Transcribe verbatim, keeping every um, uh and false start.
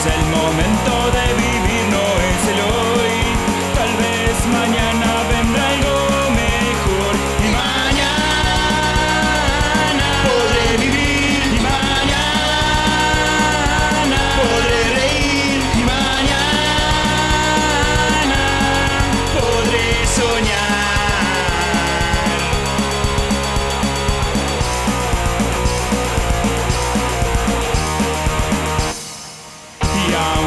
el momento de vivir, no es el hoy. Tal vez mañana vendrá algo mejor. Y mañana podré vivir. Y mañana podré reír. Y mañana podré soñar. Y